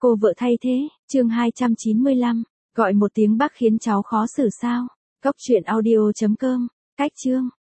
Cô vợ thay thế, chương 295. Gọi một tiếng bác khiến cháu khó xử sao? Cốc truyện audio.com. Cách chương.